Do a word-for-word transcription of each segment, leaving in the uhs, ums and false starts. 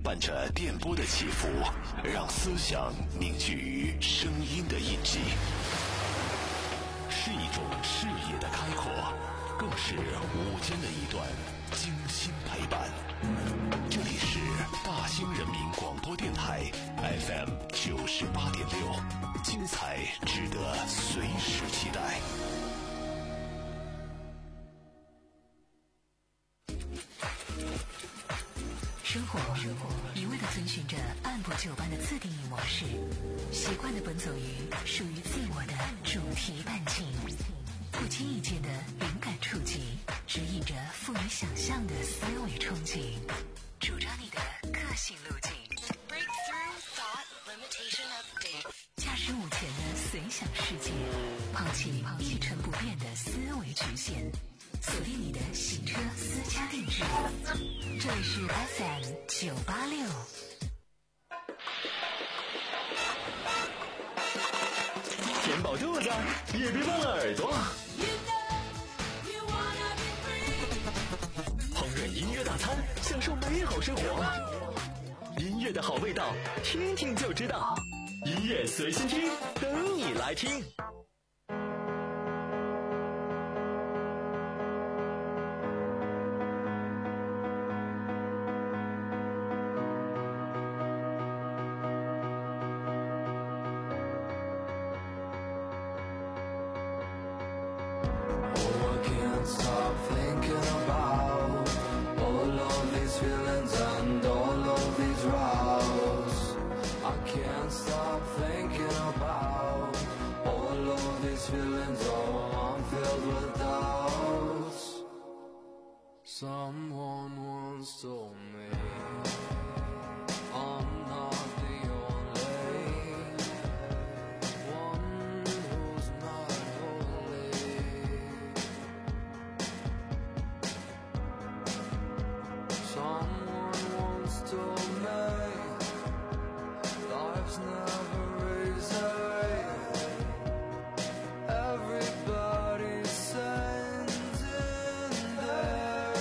伴着电波的起伏，让思想凝聚于声音的印记，是一种视野的开阔，更是午间的一段精心陪伴。这里是大兴人民广播电台 F M 九十八点六，精彩值得随时期待。 生活一味地遵循着按部就班的自定义模式，习惯地奔走于属于自我的主题伴境，不经意间的灵感触及，指引着富于想象的思维憧憬，主张你的个性路径。Breakthrough Thought Limitation Update。驾驶午前的随想世界，抛弃一成不变的思维局限，锁定你的洗车私家定制。这里是 F M 九八六。 填饱肚子，也别忘了耳朵。烹饪音乐大餐，享受美好生活。音乐的好味道，听听就知道。音乐随心听，等你来听。 Someone once told me I'm not the only one who's not holy. Someone once told me life's never easy. Everybody sends in their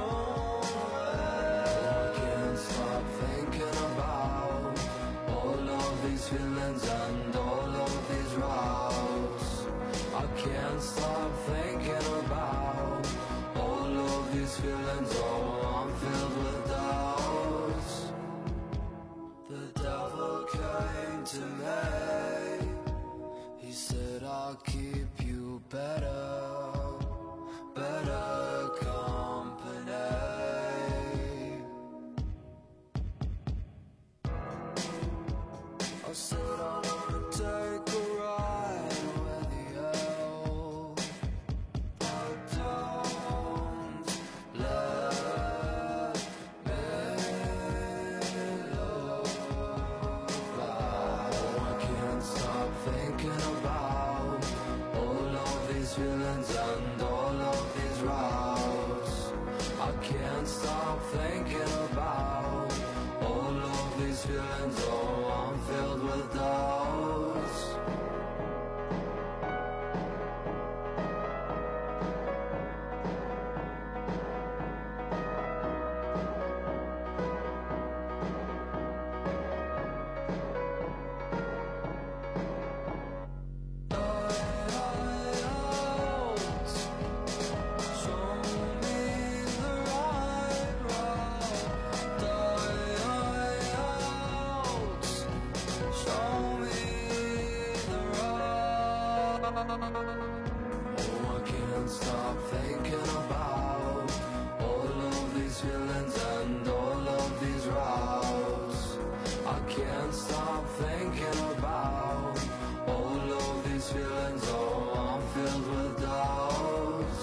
feelings and all of these routes. I can't stop thinking about all of these feelings. Oh, I'm filled with doubts. The devil came to me. He said I'll keep you better, better company. I said I wanna take a ride with you, but don't let me look back. I can't stop thinking about all of these feelings and all of these routes. I can't stop thinking about all of these feelings. Oh, I'm filled with doubts. Oh, I can't stop thinking about all of these feelings and all of these routes. I can't stop thinking about all of these feelings. Oh, I'm filled with doubts.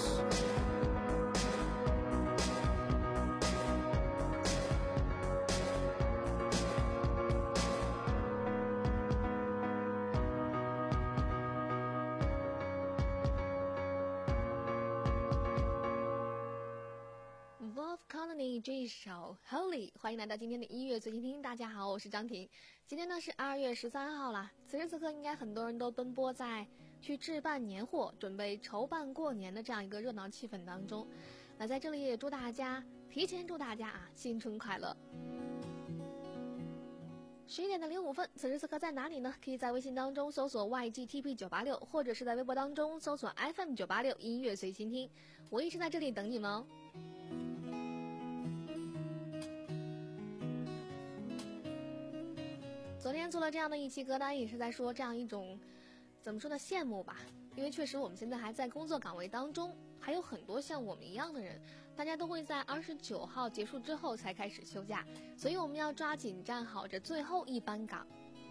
Wolf Colony 这一首 Holy， 欢迎来到今天的音乐随心听。大家好，我是张婷。今天呢是二月十三号啦，此时此刻应该很多人都奔波在去置办年货，准备筹办过年的这样一个热闹气氛当中。那在这里也祝大家提前祝大家啊新春快乐。 十一点的零五分，此时此刻在哪里呢？可以在微信当中搜索 Y G T P 九八六，或者是在微博当中搜索 F M 九八六音乐随心听，我一直在这里等你们哦。昨天做了这样的一期歌单，也是在说这样一种怎么说呢，羡慕吧。因为确实我们现在还在工作岗位当中，还有很多像我们一样的人，大家都会在二十九号结束之后才开始休假，所以我们要抓紧站好这最后一班岗。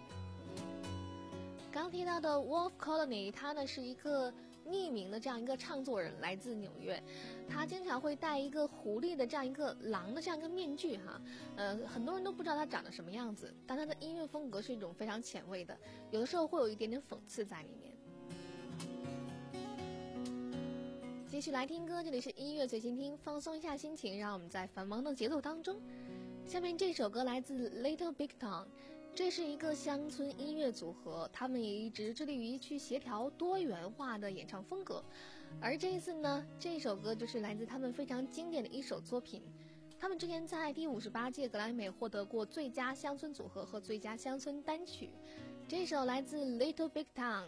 刚提到的 Wolf Colony， 他呢是一个匿名的这样一个唱作人，来自纽约。他经常会戴一个狐狸的这样一个狼的这样一个面具哈，呃，很多人都不知道他长得什么样子，但他的音乐风格是一种非常前卫的，有的时候会有一点点讽刺在里面。继续来听歌，这里是音乐随心听，放松一下心情，让我们在繁忙的节奏当中。下面这首歌来自 Little Big Town， 这是一个乡村音乐组合，他们也一直致力于去协调多元化的演唱风格。而这一次呢，这首歌就是来自他们非常经典的一首作品。他们之前在第五十八届格莱美获得过最佳乡村组合和最佳乡村单曲。这首来自 Little Big Town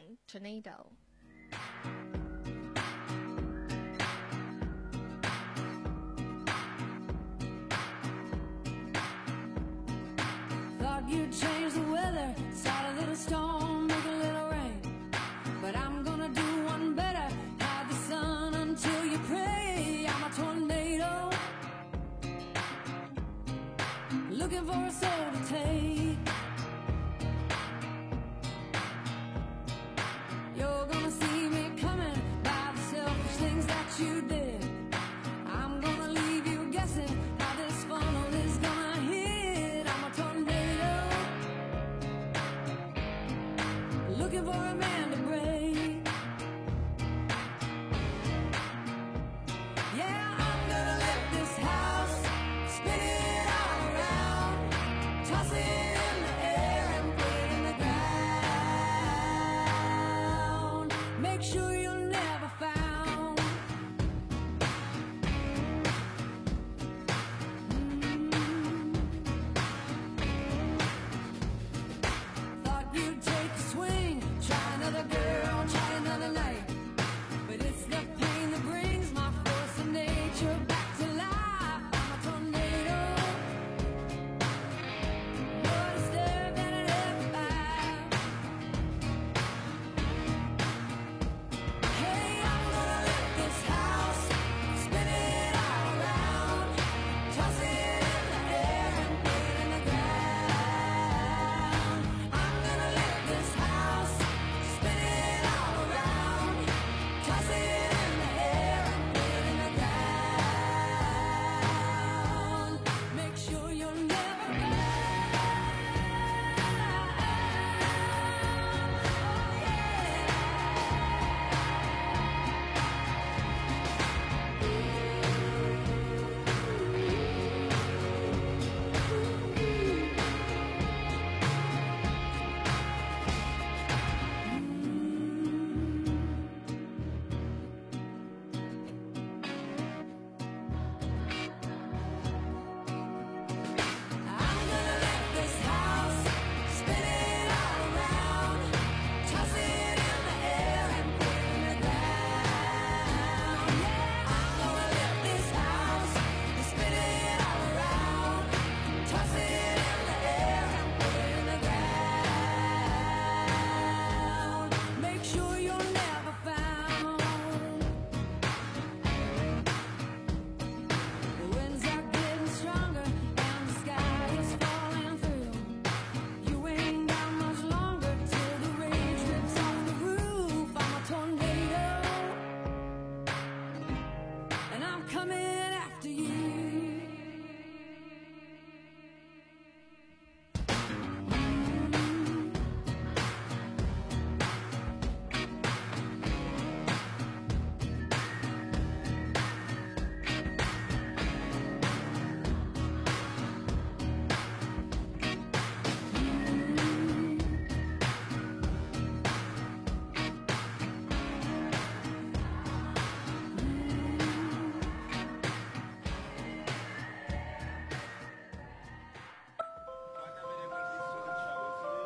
Tornado。You change the weather, start a little storm, make a little rain. But I'm gonna do one better, hide the sun until you pray. I'm a tornado, looking for a soul to take. You're gonna see me coming by the selfish things that you did. I'm gonna leave you guessing how this funnel is gonna hit. I'm a tornado, looking for a man to break. Yeah, I'm gonna lift this house, spin it all around, toss it in the air and put it in the ground. Make sure you're never found.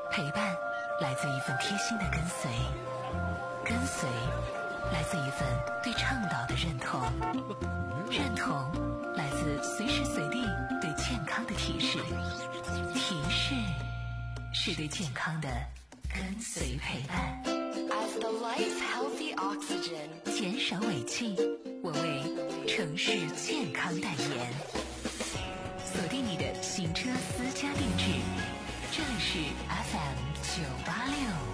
陪伴来自一份贴心的跟随，跟随来自一份对倡导的认同，认同来自随时随地对健康的提示，提示是对健康的跟随陪伴。 As the life healthy oxygen， 减少尾气，我为城市健康代言。锁定你的行车私家定制，这里是 F M 九八六。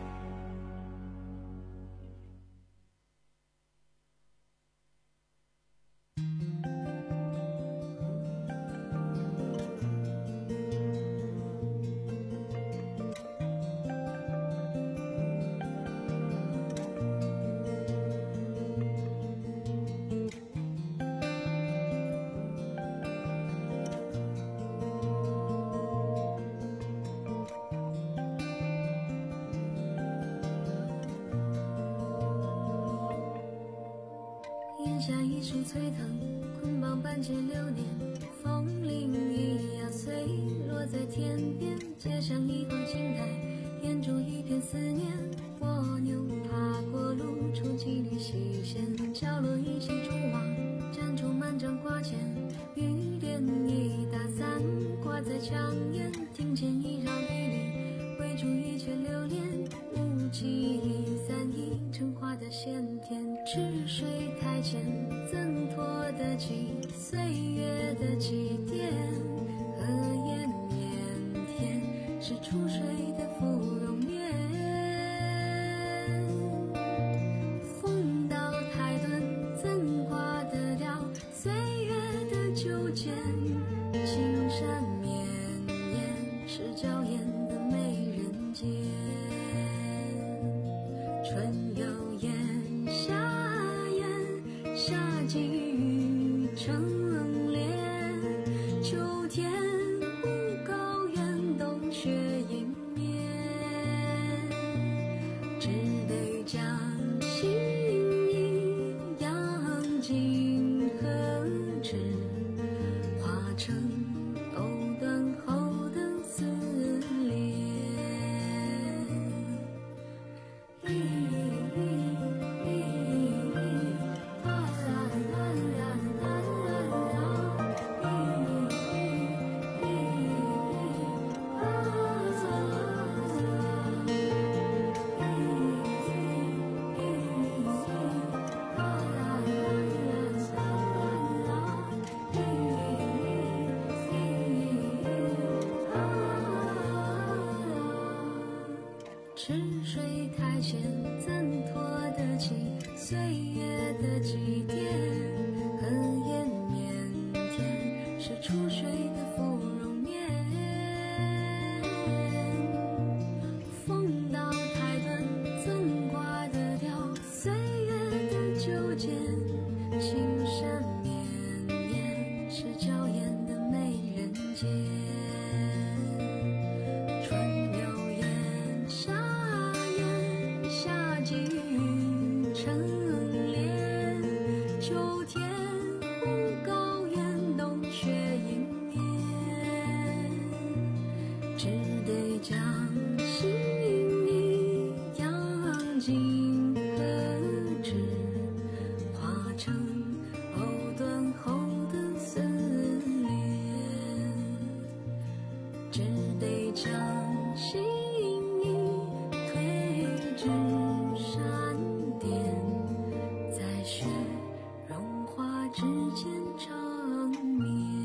檐下一树翠藤，捆绑半截流年，风铃一样碎，落在天边，街上一晃青苔，掩住一片思念。蜗牛爬过路，触几缕细线，角落一起蛛网，粘出满张挂件。雨点一打伞，挂在墙沿，庭前一绕绿篱，围住一圈流连，雾气一散，一成花的鲜甜。池水台前，怎拖得起岁月的起点？荷叶腼腆，是出水的芙蓉面。风到台顿，怎挂得了岁月的纠结？青山绵延，是娇艳的美人尖。春有燕，夏燕，夏季雨成莲。秋天忽高原，冬雪迎面。只得将心意养进何纸，化成藕断后的丝连。池水台前，怎拖得起岁月的祭奠？荷叶腼腆，是出水的芙蓉面。风到台顿，怎挂得了岁月的纠结？青山绵延，是娇艳的美人尖。春流燕，夏燕，夏季雨成莲。秋天忽高原，冬雪迎面。只得将心意养进何纸，化成藕断后的丝连。只得将心意推至山巅，在雪融化之间长眠。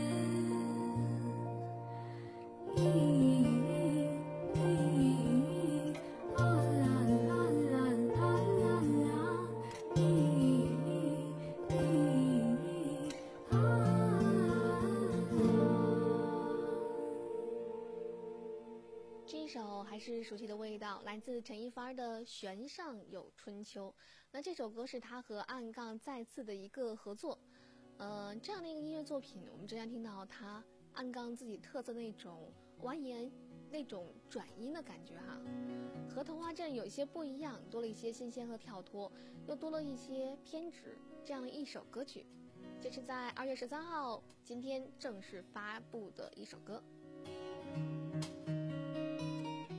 这一首还是熟悉的味道，来自陈一发的《弦上有春秋》。那这首歌是他和暗杠再次的一个合作。呃，这样的一个音乐作品，我们之前听到他暗杠自己特色那种蜿蜒、那种转音的感觉哈，和童话镇有一些不一样，多了一些新鲜和跳脱，又多了一些偏执，这样的一首歌曲。这是在二月十三号今天正式发布的一首歌。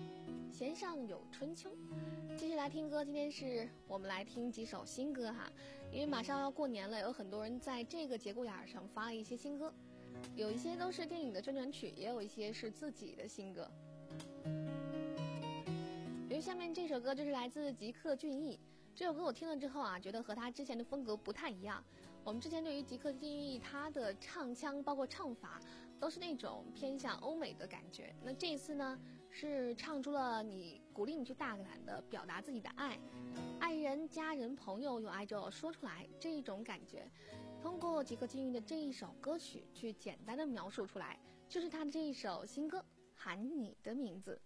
弦上有春秋。继续来听歌，今天是我们来听几首新歌哈，因为马上要过年了，有很多人在这个节骨眼上发了一些新歌，有一些都是电影的宣传曲，也有一些是自己的新歌。比如下面这首歌就是来自吉克隽逸，这首歌我听了之后啊，觉得和他之前的风格不太一样。我们之前对于吉克隽逸他的唱腔包括唱法都是那种偏向欧美的感觉，那这一次呢是唱出了你鼓励你去大胆的表达自己的爱，爱人、家人、朋友有爱就说出来，这一种感觉通过吉克隽逸的这一首歌曲去简单的描述出来，就是他的这一首新歌《喊你的名字》。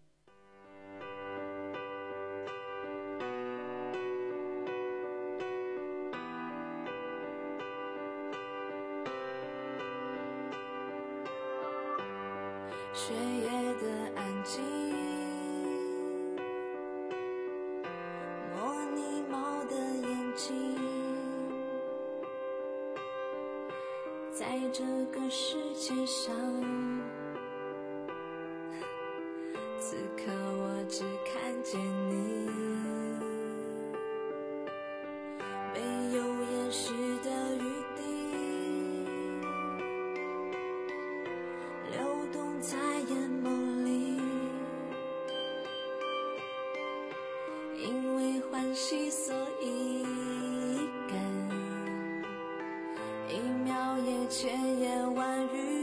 雪夜的安静，模拟猫的眼睛，在这个世界上，此刻我只看见你，没有掩饰的余地，流动在眼眸里，因为欢喜所以感，一秒也千言万语，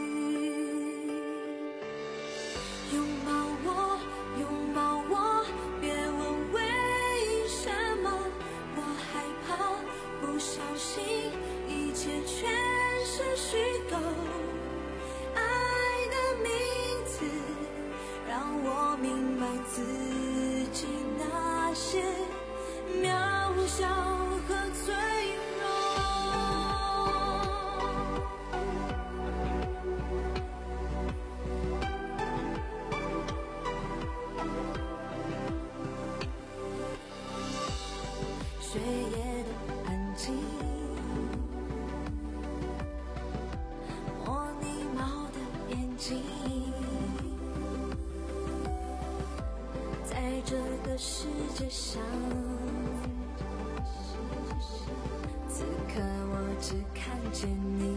拥抱我，拥抱我，别问为什么，我害怕不小心一切全是虚构，让我明白自己那些渺小和脆弱。雪夜的安静，模拟猫的眼睛，在这个世界上，此刻我只看见你，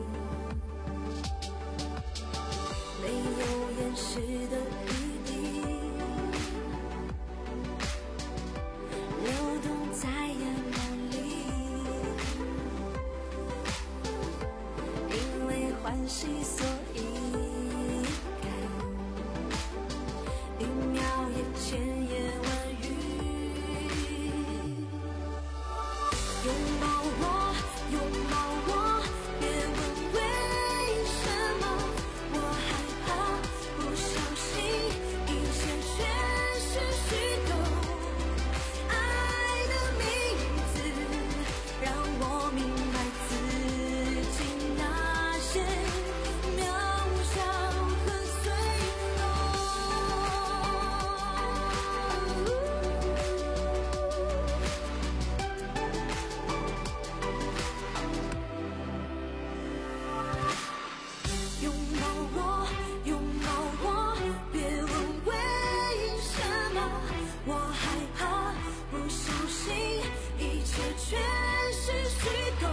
没有掩饰的余地，流动在眼眸里，因为欢喜所以感，一秒也千言万语，拥抱我，拥抱我，别问为什么，我害怕不小心一切全是虚构，爱的名字让我明白自己那些渺小和脆拥抱我，拥抱我，别问为什么，我害怕不小心一切全是虚构，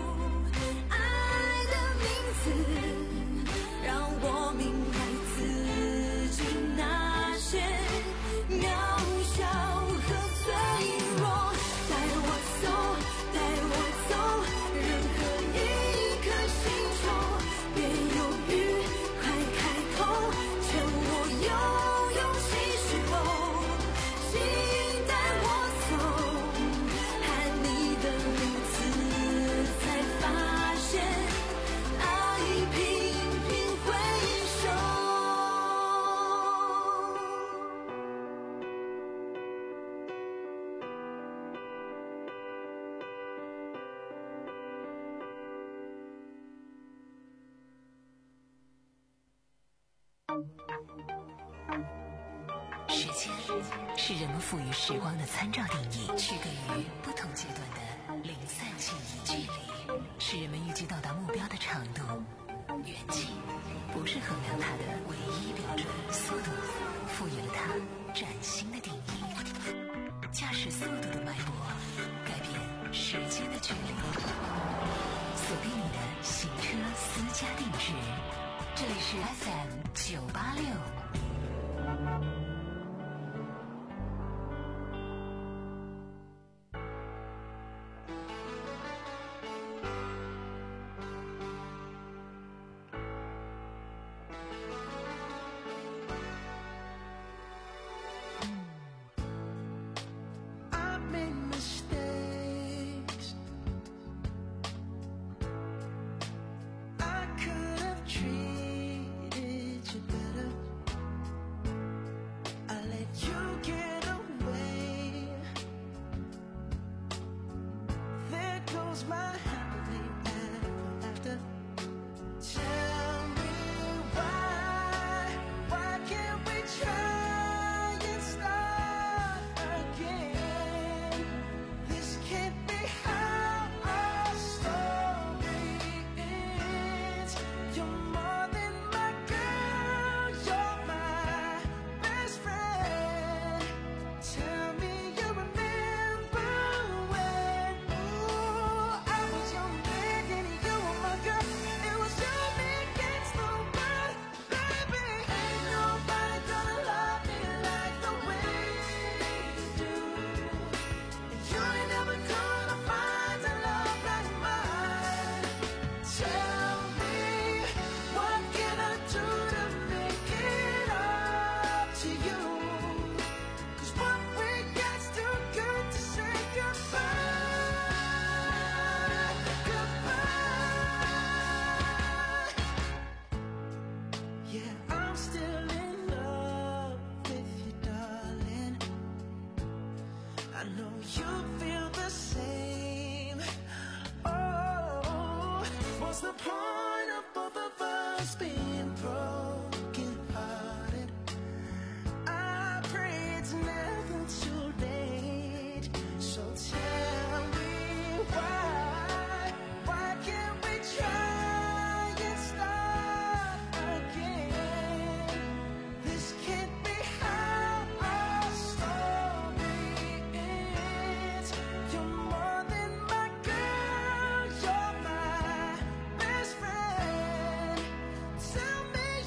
爱的名字让我明白自己那些渺小和脆弱，带我走，带我走，任何一颗星球，别犹豫，快开口，趁我有勇气时候，请带我走，喊你的名字，才发现爱频频回首。 时间是人们赋予时光的参照定义，区隔于不同阶段的零散记忆距离，是人们预计到达目标的长度、远近。 不是衡量它的唯一标准，速度赋予了它崭新的定义。驾驶速度的脉搏，改变时间的距离。锁定你的行车私家定制，这里是 F M 九八六。 Tell me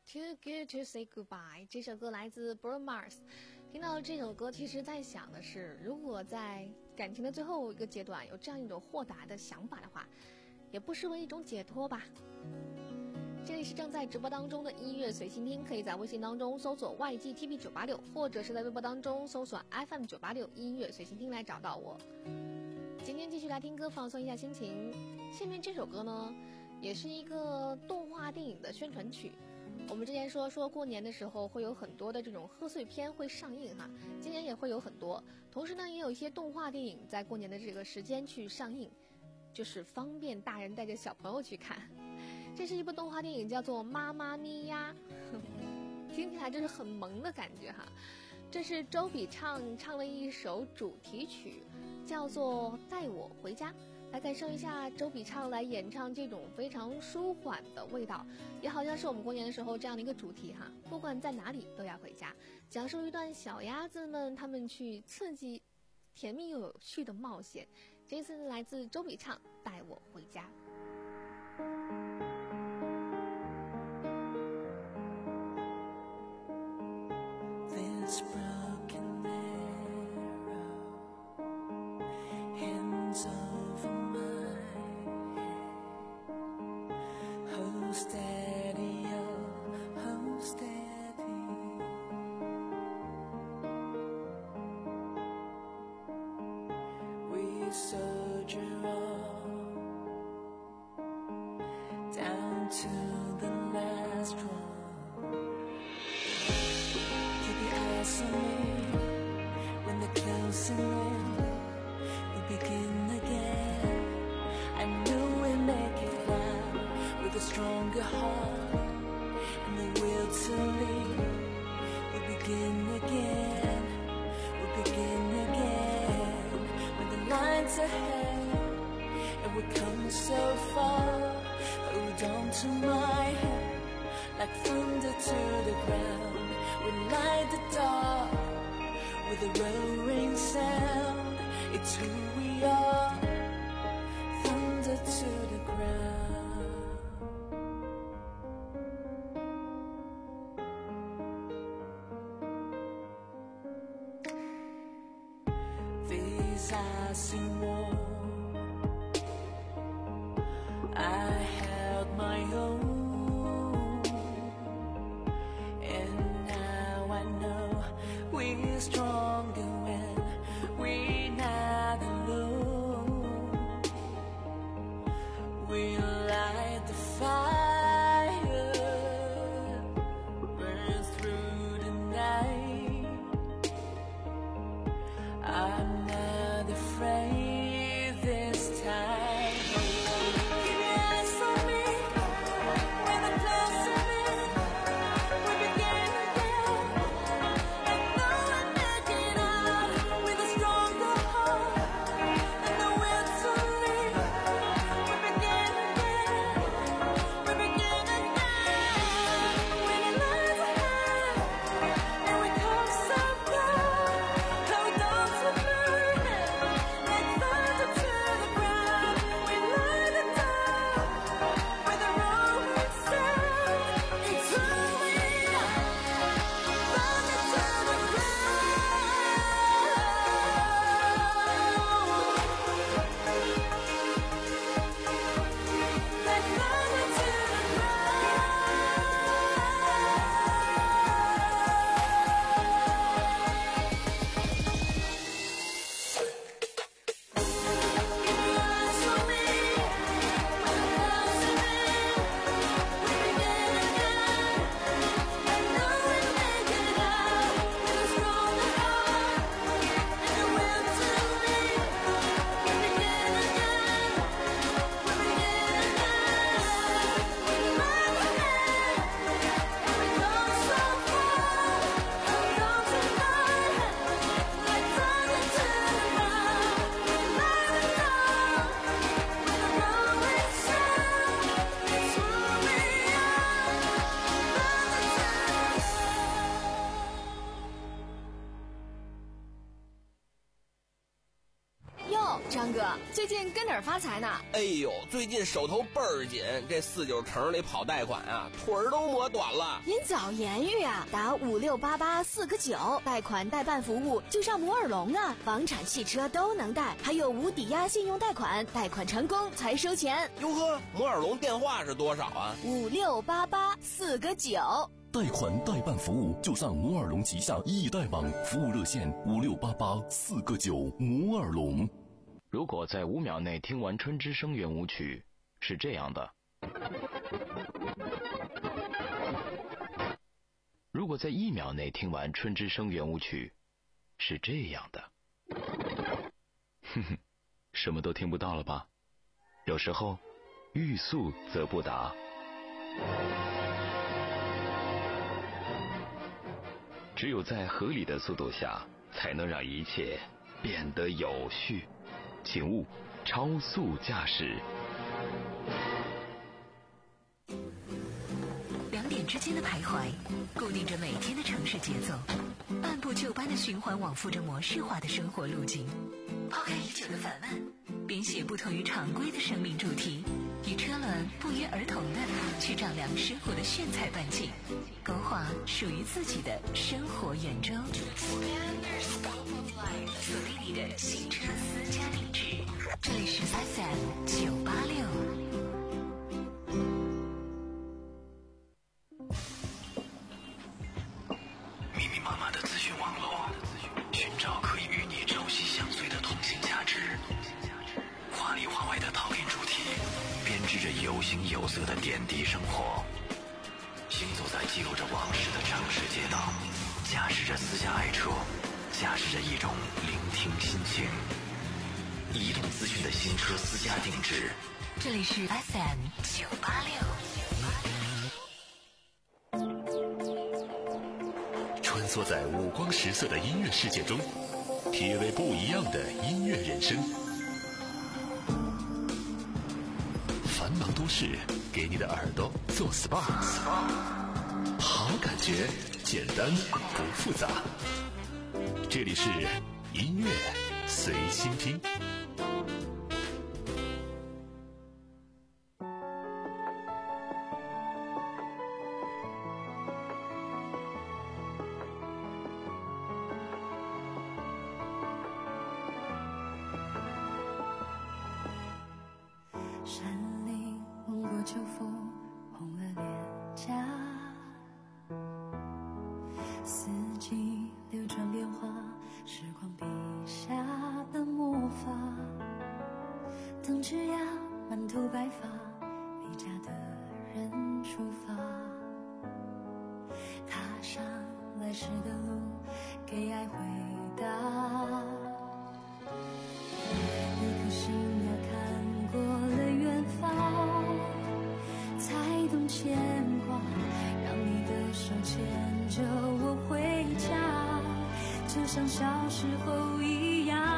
Too Good to Say Goodbye 这首歌来自 Bruno Mars。 听到这首歌，其实在想的是，如果在感情的最后一个阶段有这样一种豁达的想法的话，也不失为一种解脱吧。这里是正在直播当中的音乐随心听，可以在微信当中搜索 Y G T V 九八六，或者是在微博当中搜索 F M 九八六音乐随心听来找到我。今天继续来听歌，放松一下心情。下面这首歌呢，也是一个动画电影的宣传曲。我们之前说说过年的时候会有很多的这种贺岁片会上映哈，今年也会有很多，同时呢也有一些动画电影在过年的这个时间去上映，就是方便大人带着小朋友去看。这是一部动画电影，叫做《妈妈咪呀》，听起来就是很萌的感觉哈。这是周笔畅唱了一首主题曲，叫做《带我回家》。来感受一下周笔畅来演唱这种非常舒缓的味道，也好像是我们过年的时候这样的一个主题哈，不管在哪里都要回家，讲述一段小鸭子们他们去刺激甜蜜又有趣的冒险。这次来自周笔畅，带我回家。 This broken arrow hands over my head. Hold steady, oh, hold steady. We soldier on down to the last one. On me when they're closing in, we begin again. I know we'll make it out with a stronger heart and the will to leave. We begin again, we begin again. When the line's ahead and we're coming so far, hold on to my hand like thunder to the ground. We light the dark with a roaring sound. It's who we are, thunder to the ground. These eyes seem warm. I held my own. We're stronger when we're not alone. We'll light the fire, burn through the night. I'm not afraid 张哥，最近跟哪儿发财呢？ 哎呦，最近手头倍儿紧，这四九城里跑贷款啊，腿儿都磨短了。 您早言语啊，打五六八八四个九，贷款代办服务就上摩尔龙啊，房产、汽车都能贷，还有无抵押信用贷款，贷款成功才收钱。 哟呵，摩尔龙电话是多少啊？ 五六八八四个九。 贷款代办服务就上摩尔龙旗下易贷网，服务热线五六八八四个九。摩尔龙。 如果在五秒内听完《春之声》圆舞曲，是这样的；如果在一秒内听完《春之声》圆舞曲，是这样的。哼哼，什么都听不到了吧？有时候，欲速则不达。只有在合理的速度下，才能让一切变得有序。请勿超速驾驶。 两点之间的徘徊，固定着每天的城市节奏，按部就班的循环往复着模式化的生活路径。抛开已久的烦闷，编写不同于常规的生命主题，与车轮不约而同的去丈量生活的炫彩半径，勾画属于自己的生活圆周。锁定你的行车私家定制，这里是 F M 九八六。 密密麻麻的资讯网络，寻找可以与你朝夕相随的通信价值。华里华外的陶片主题，编织着有形有色的点滴生活。行走在记录着往事的城市街道，驾驶着私家爱车，驾驶着一种聆听心情。移动资讯的新车私家定制， 这里是 F M 九八六。 穿梭在五光十色的音乐世界中，体味不一样的音乐人生。繁忙都市，给你的耳朵做 S P A， 好感觉，简单不复杂。这里是音乐随心听。 山林吻过秋风，红了脸颊。四季流转变化，时光笔下的魔法。等枝桠满头白发，离家的人出发，踏上来时的路，给爱回答。一颗心呀看过了远方，才懂牵挂，让你的手牵着我回家，就像小时候一样，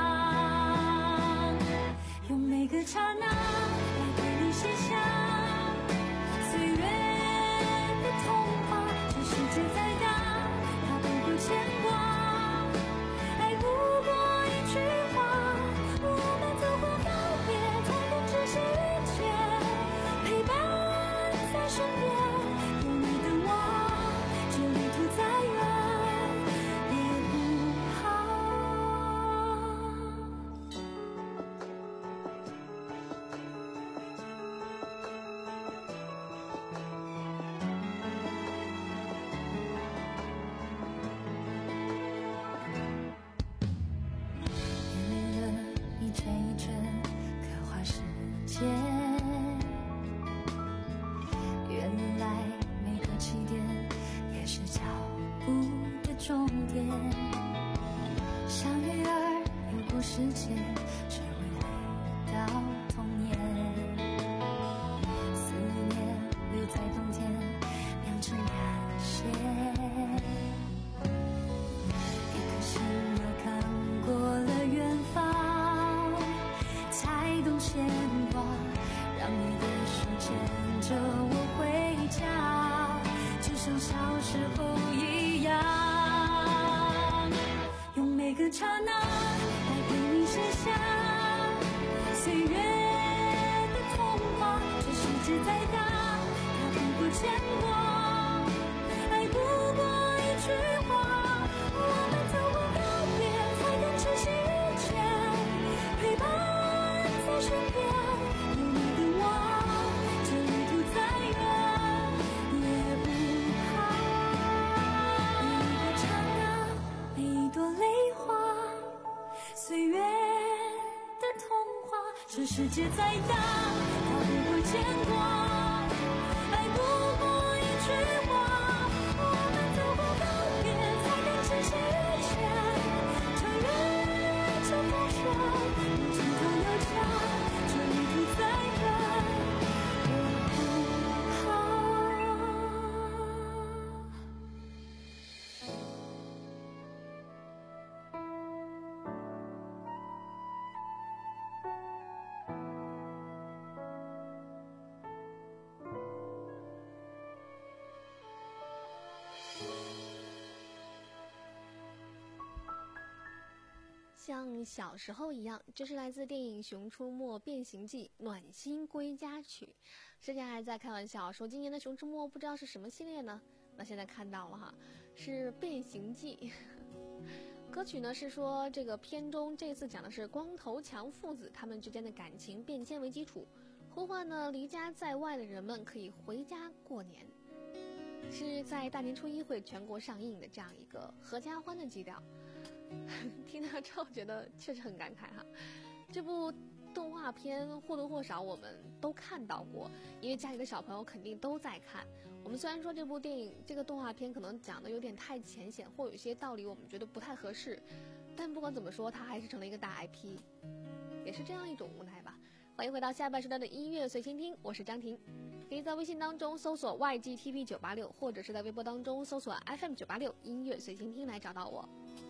用每个刹那来给你写下岁月的童话。这世界再大，它不够牵挂，爱不过一句话。我们走过告别，才懂这些一切，陪伴在身边，有你的我，这旅途再远也不怕。眼泪的一帧一帧刻画世界，原来每个起点也是脚步的终点。像鱼儿游过世界，只为回到童年。思念留在冬天，酿成感谢。一颗心呀看过了远方，才懂牵挂，让你的手牵着我回家，就像小时候一样，用每个刹那来给你写下这世界再大，他不会牵挂。爱不过一句话，我们走过告别，才敢渐行越前。承认这风霜，尽头有家，这旅途再远也不像小时候一样，这是来自电影《熊出没变形记》暖心归家曲。之前还在开玩笑说今年的《熊出没》不知道是什么系列呢？那现在看到了哈，是变形记。歌曲呢是说这个片中这次讲的是光头强父子他们之间的感情变迁为基础，呼唤呢离家在外的人们可以回家过年，是在大年初一会全国上映的这样一个合家欢的基调。听到之后觉得确实很感慨哈，这部动画片或多或少我们都看到过，因为家里的小朋友肯定都在看。我们虽然说这部电影这个动画片可能讲的有点太浅显，或有一些道理我们觉得不太合适，但不管怎么说它还是成了一个大 I P， 也是这样一种无奈吧。欢迎回到下半时段的音乐随心听，我是张婷。可以在微信当中搜索 Y G T V 九八六， 或者是在微博当中搜索 F M 九八六 音乐随心听来找到我。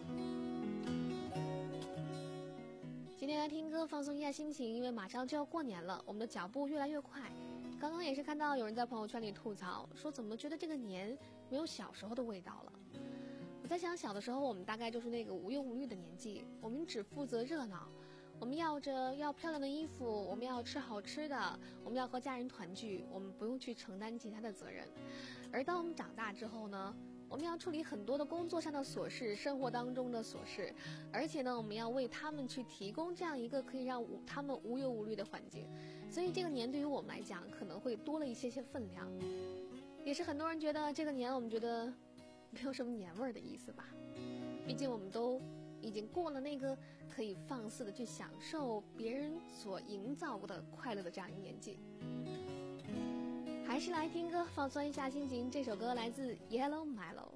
今天来听歌放松一下心情，因为马上就要过年了，我们的脚步越来越快。刚刚也是看到有人在朋友圈里吐槽说，怎么觉得这个年没有小时候的味道了。我在想，小的时候我们大概就是那个无忧无虑的年纪，我们只负责热闹，我们要着要漂亮的衣服，我们要吃好吃的，我们要和家人团聚，我们不用去承担其他的责任。而当我们长大之后呢，我们要处理很多的工作上的琐事，生活当中的琐事，而且呢，我们要为他们去提供这样一个可以让他们无忧无虑的环境。所以这个年对于我们来讲，可能会多了一些些分量。也是很多人觉得这个年，我们觉得没有什么年味儿的意思吧。毕竟我们都已经过了那个可以放肆的去享受别人所营造的快乐的这样一个年纪。还是来听歌放松一下心情，这首歌来自 Yellow Milo。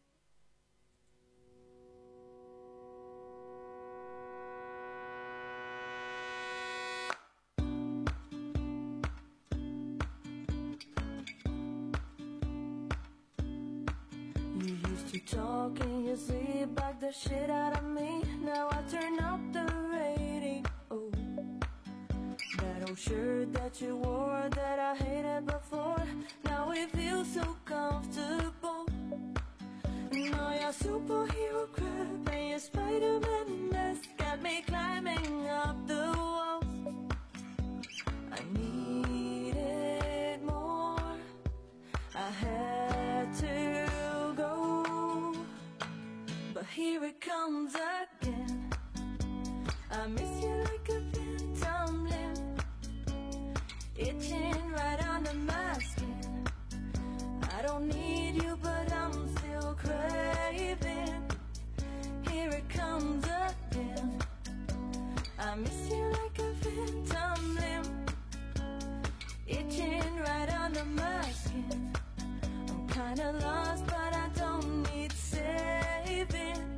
You used to talk in your sleep, back the shit out of me. Now I turn up the radio. That old shirt that you wore that I hated before, now it feels so comfortable. Now your superhero crap and your Spider-Man mask got me climbing up the walls. I needed more, I had to go, but here it comes again. I miss you like a phantom limb, itching right under my skin. I don't need you, but I'm still craving. Here it comes again. I miss you like a phantom limb, itching right under my skin. I'm kinda lost, but I don't need saving.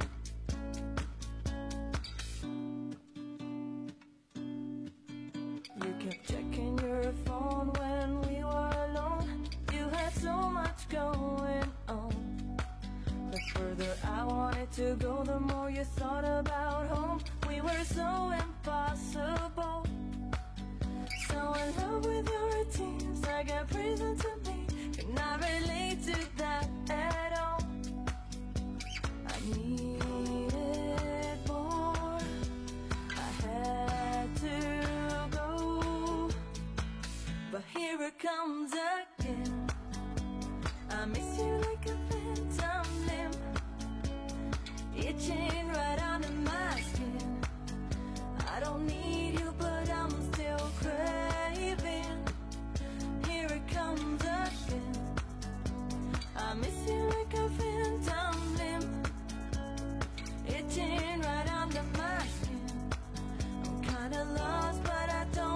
You kept checking your phone when we were alone. You had so much going on. The further I wanted to go, the more you thought about home. We were so impossible, so in love with your routines, like a prison to me. Could not relate to that at all. I needed more, I had to go, but here it comes again. I miss you like a phantom limb, itching right under my skin. I don't need you, but I'm still craving. Here it comes again. I miss you like a phantom limb, itching right under my skin. I'm kinda lost, but I don't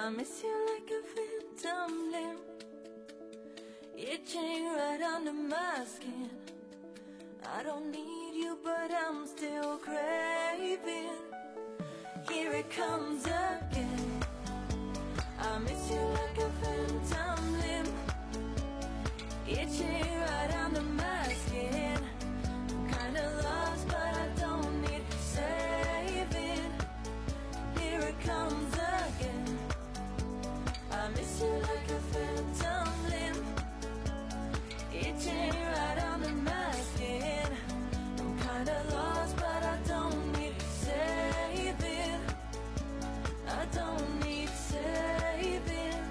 I miss you like a phantom limb, itching right under my skin. I don't need you, but I'm still craving. Here it comes again. I miss you like a phantom limb, itching right under my skin. I'm kinda lost, but I don't need saving. Here it comes again. I miss you like a phantom limb, itching right under my skin. I'm kinda lost, but I don't need saving. I don't need saving.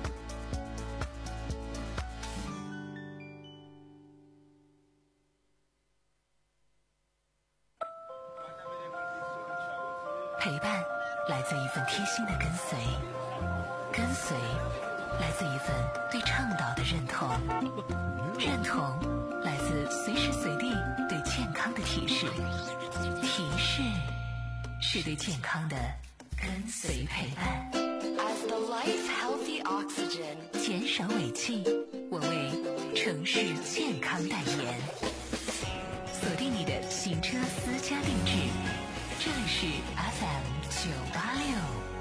陪伴来自一份贴心的跟随，跟随来自一份对倡导的认同，认同来自随时随地对健康的提示，提示是对健康的跟随陪伴。 As the life healthy oxygen， 减少尾气，我为城市健康代言。锁定你的行车私家定制，这里是 F M 九八六。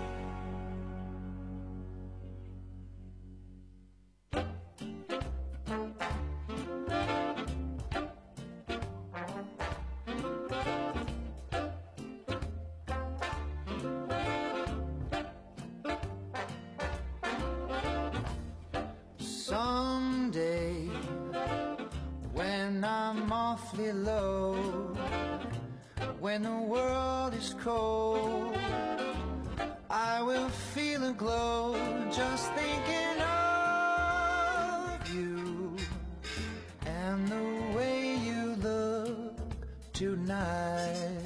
Someday, when I'm awfully low, when the world is cold, I will feel a glow just thinking of you and the way you look tonight.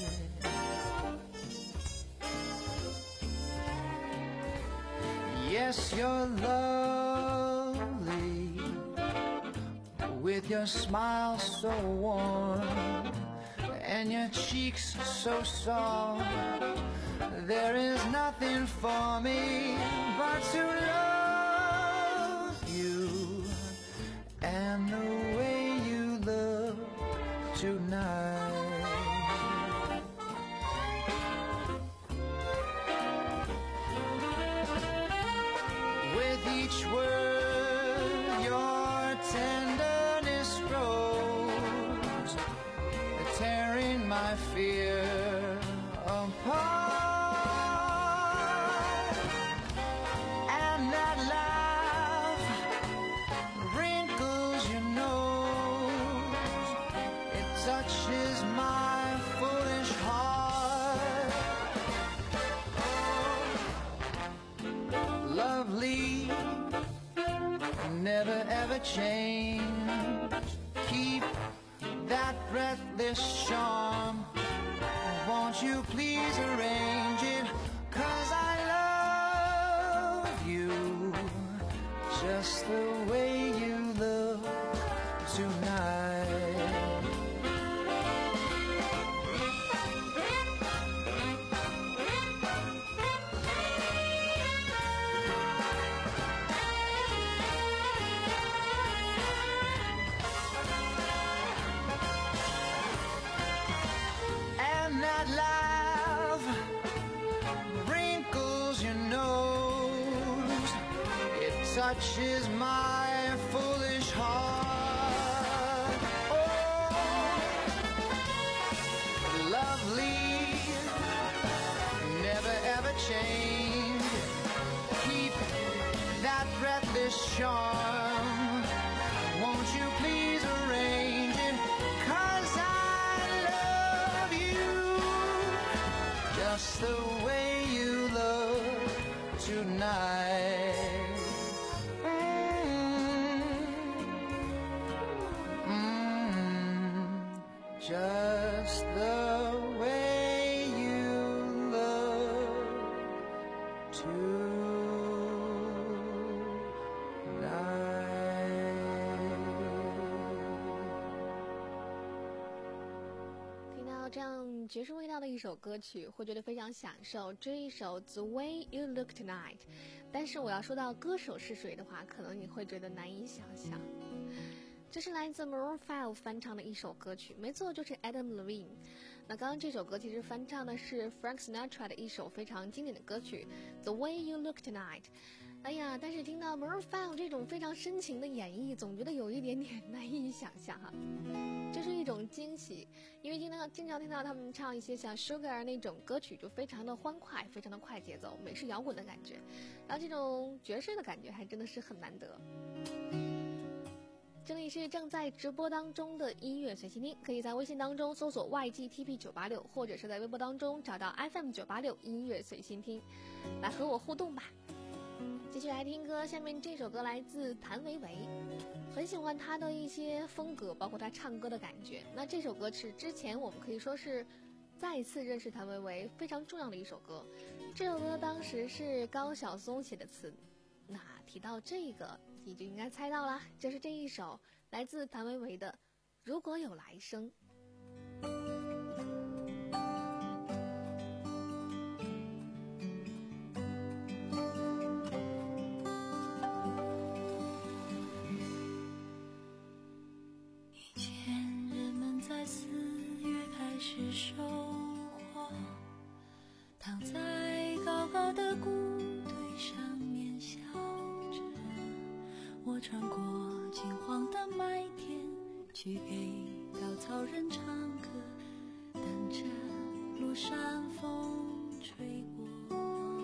Yes, you're lovely, with your smile so warm and your cheeks so soft. There is nothing for me but to love you and the way you look tonight. With each word your tenderness grows, tearing my fear apart. And that laugh wrinkles your nose, it touches my foolish heart. Oh, lovely, never ever change. Keep that breathless charm. Won't you please arrange it? 'Cause I love you just the way you look tonight. And that laugh wrinkles your nose, it touches my foolish heart. Oh, lovely, never ever change. Keep that breathless charm. Won't you please arrange it? 'Cause I love you just the way you look tonight. Mm-hmm. Just the way you look tonight. 这样爵士味道的一首歌曲，会觉得非常享受这一首 The Way You Look Tonight。 但是我要说到歌手是谁的话，可能你会觉得难以想象。这是来自 Maroon 五翻唱的一首歌曲，没错，就是 Adam Levine。 那刚刚这首歌其实翻唱的是 Frank Sinatra 的一首非常经典的歌曲 The Way You Look Tonight。 哎呀，但是听到 Maroon 五这种非常深情的演绎，总觉得有一点点难以想象哈。这是一种惊喜，因为经常经常听到他们唱一些像 Sugar 那种歌曲，就非常的欢快，非常的快节奏，美式摇滚的感觉，然后这种爵士的感觉还真的是很难得。这里是正在直播当中的音乐随心听，可以在微信当中搜索 Y G T P 九八六， 或者是在微博当中找到 F M 九八六音乐随心听，来和我互动吧。继续来听歌，下面这首歌来自谭维维，很喜欢他的一些风格，包括他唱歌的感觉。那这首歌是之前我们可以说是再一次认识谭维维非常重要的一首歌。这首歌当时是高晓松写的词，那提到这个你就应该猜到啦，就是这一首来自谭维维的《如果有来生》。 以前人们在四月开始收获，躺在高高的谷堆上面笑着，我穿过金黄的麦田，去给稻草人唱歌，等着落山风吹过。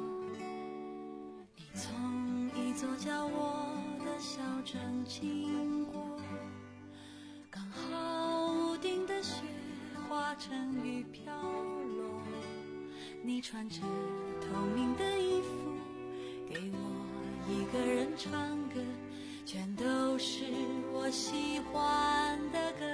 你从一座叫我的小镇经过，刚好屋顶的雪化成雨飘落，你穿着透明的衣服给我一个人唱歌，全都是我喜欢的歌。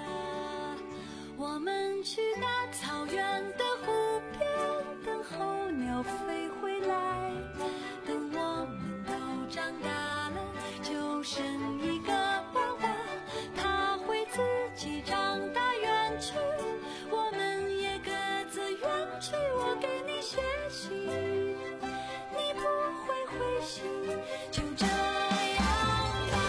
我们去大草原的湖边，等候鸟飞回来，等我们都长大了，就剩一个娃娃，他会自己长大远去，我们也各自远去。我给你写信，你不会回信，就这样吧。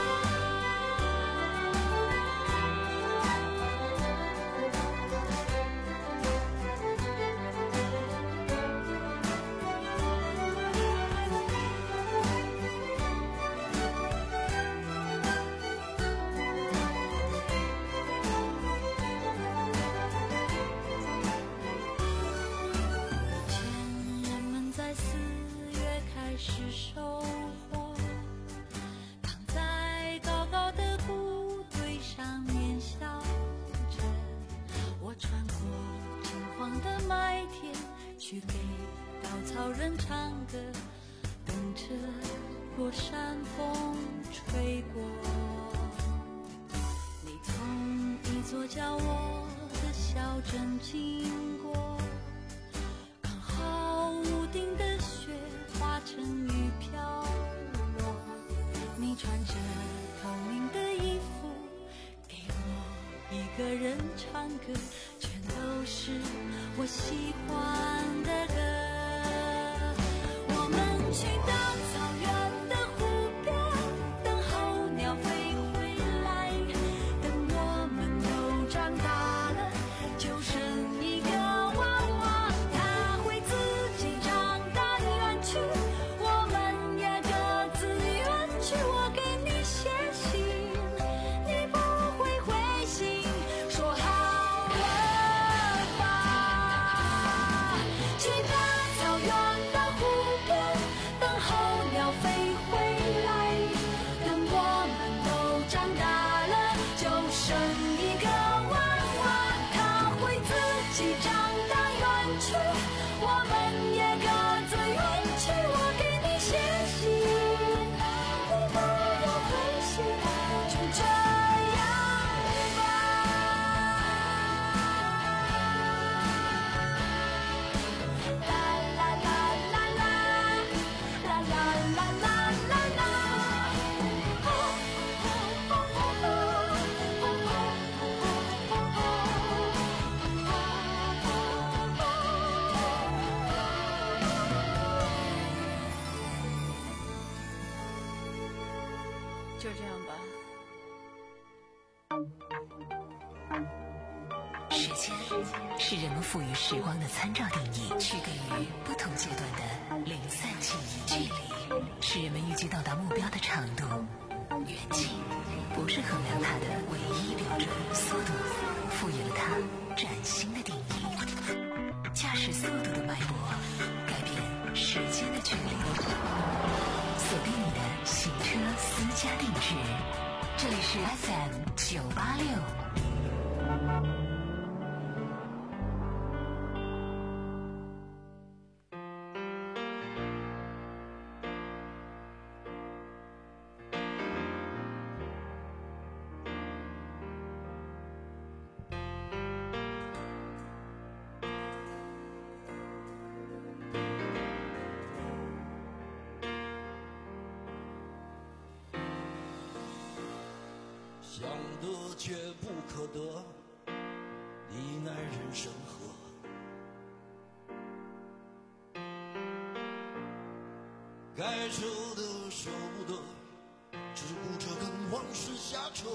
去给稻草人唱歌，等着落山风吹过。你从一座叫我的小镇经过，刚好屋顶的雪化成雨飘落，你穿着透明的衣服给我一个人唱歌，全都是我喜欢的歌。我们去大草原的湖边，等候鸟飞回来，等我们都长大了，就剩一个娃娃，他会自己长大远去，我们也各自远去。我给你写信，你不会回信，说好了吧。去大草原的湖边，等候就这样吧。 时间是人们赋予时光的参照定义，区隔于不同阶段的零散记忆。距离是人们预计到达目标的长度，远近不是衡量它的唯一标准。速度赋予了它崭新的定义，驾驶速度的脉搏改变时间的距离。锁定你的行车私家定制，这里是 F M 九八六。 想得却不可得，你奈人生何？该舍的舍不得，只顾着跟往事瞎扯。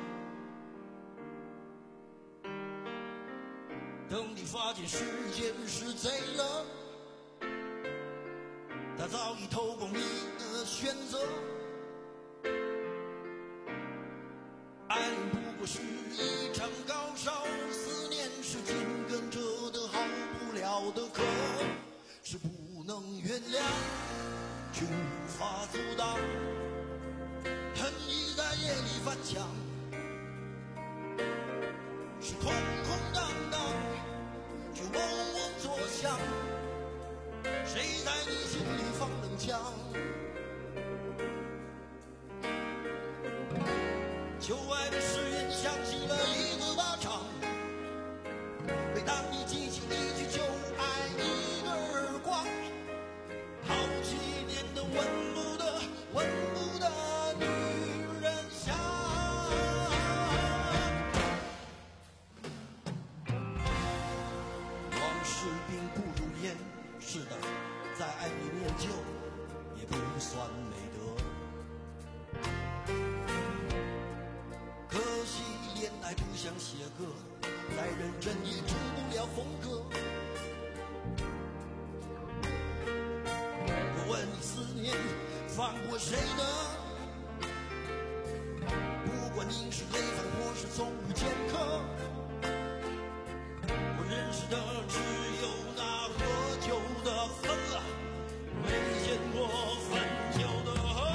等你发现时间是贼了，他早已偷光你的选择。爱不过是一场高烧，思念是紧跟着的好不了的渴，是不能原谅，却无法阻挡，恨意在夜里翻墙，是空空荡荡，却嗡嗡作响，谁在你心里放冷枪？旧爱的誓言响起了一个巴掌，每当你记起一句就爱，一个耳光，好几年的闻不得闻不得女人香。往事并不如烟，是的，在爱里念旧也不算美德。可惜恋爱不像写歌，再认真也成不了风格。我问你思念放过谁呢？不管你是累犯或是从无前科，我认识的只有那喝酒的恨啊，没见过分酒的喝。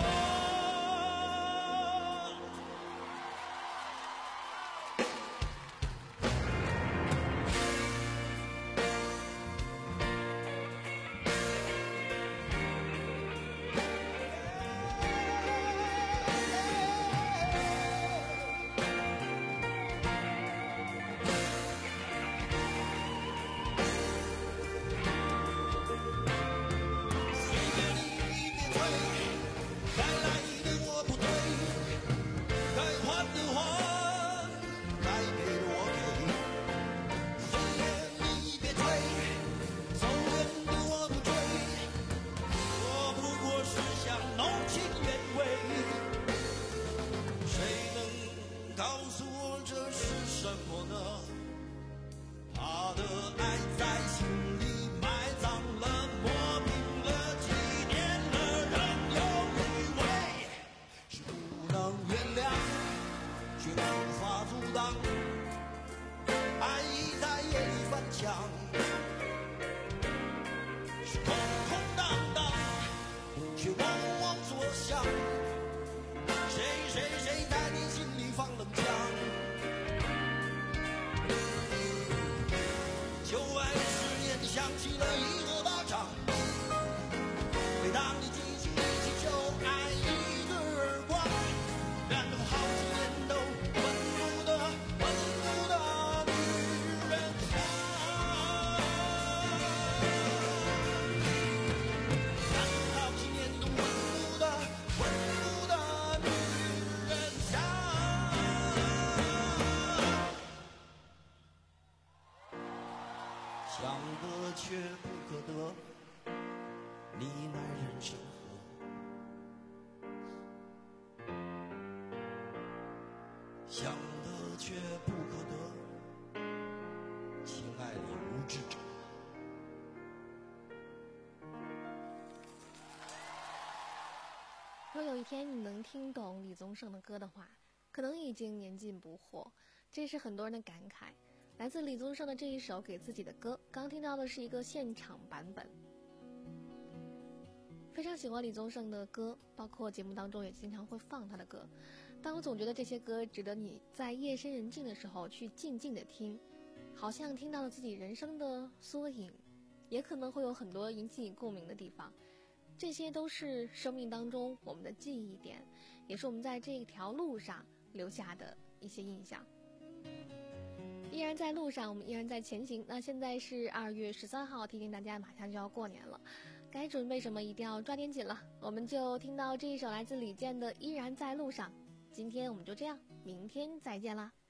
想得却不可得，情爱里无知者。 若有一天你能听懂李宗盛的歌的话，可能已经年近不惑，这是很多人的感慨。来自李宗盛的这一首给自己的歌，刚听到的是一个现场版本。非常喜欢李宗盛的歌，包括节目当中也经常会放他的歌，但我总觉得这些歌值得你在夜深人静的时候去静静的听，好像听到了自己人生的缩影，也可能会有很多引起你共鸣的地方。这些都是生命当中我们的记忆点，也是我们在这条路上留下的一些印象。依然在路上，我们依然在前行。那现在是二月十三号，提醒大家马上就要过年了，该准备什么一定要抓点紧了。我们就听到这一首来自李健的《依然在路上》。今天我们就这样，明天再见啦。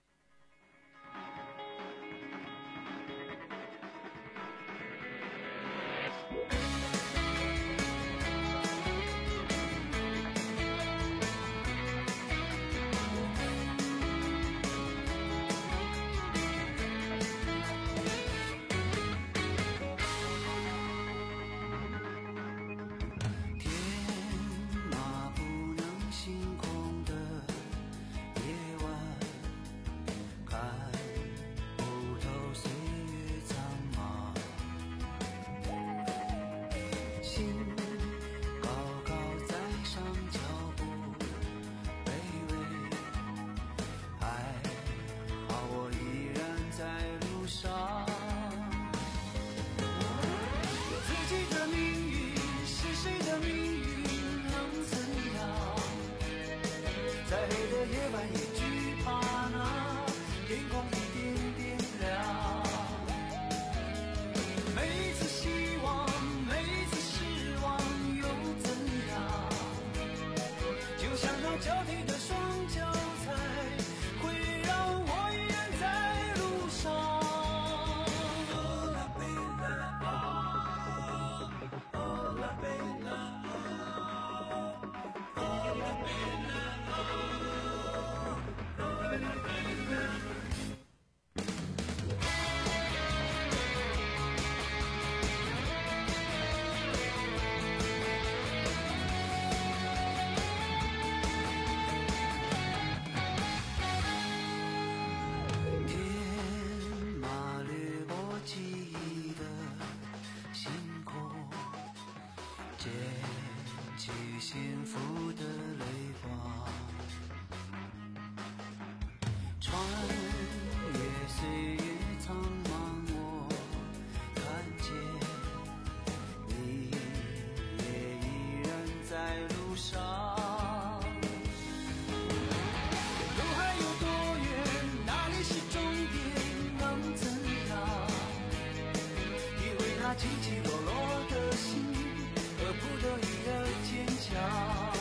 起起落落的心和不得已的坚强，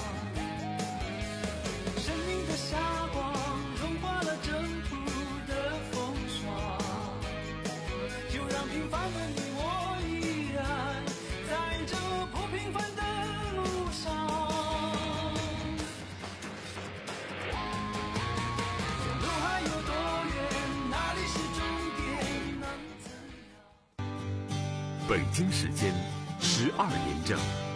生命的霞光融化了征途的风霜，就让平凡的你我依然在这不平凡的路上。路还有多远，哪里是终点，能怎样？ 北京时间十二点整。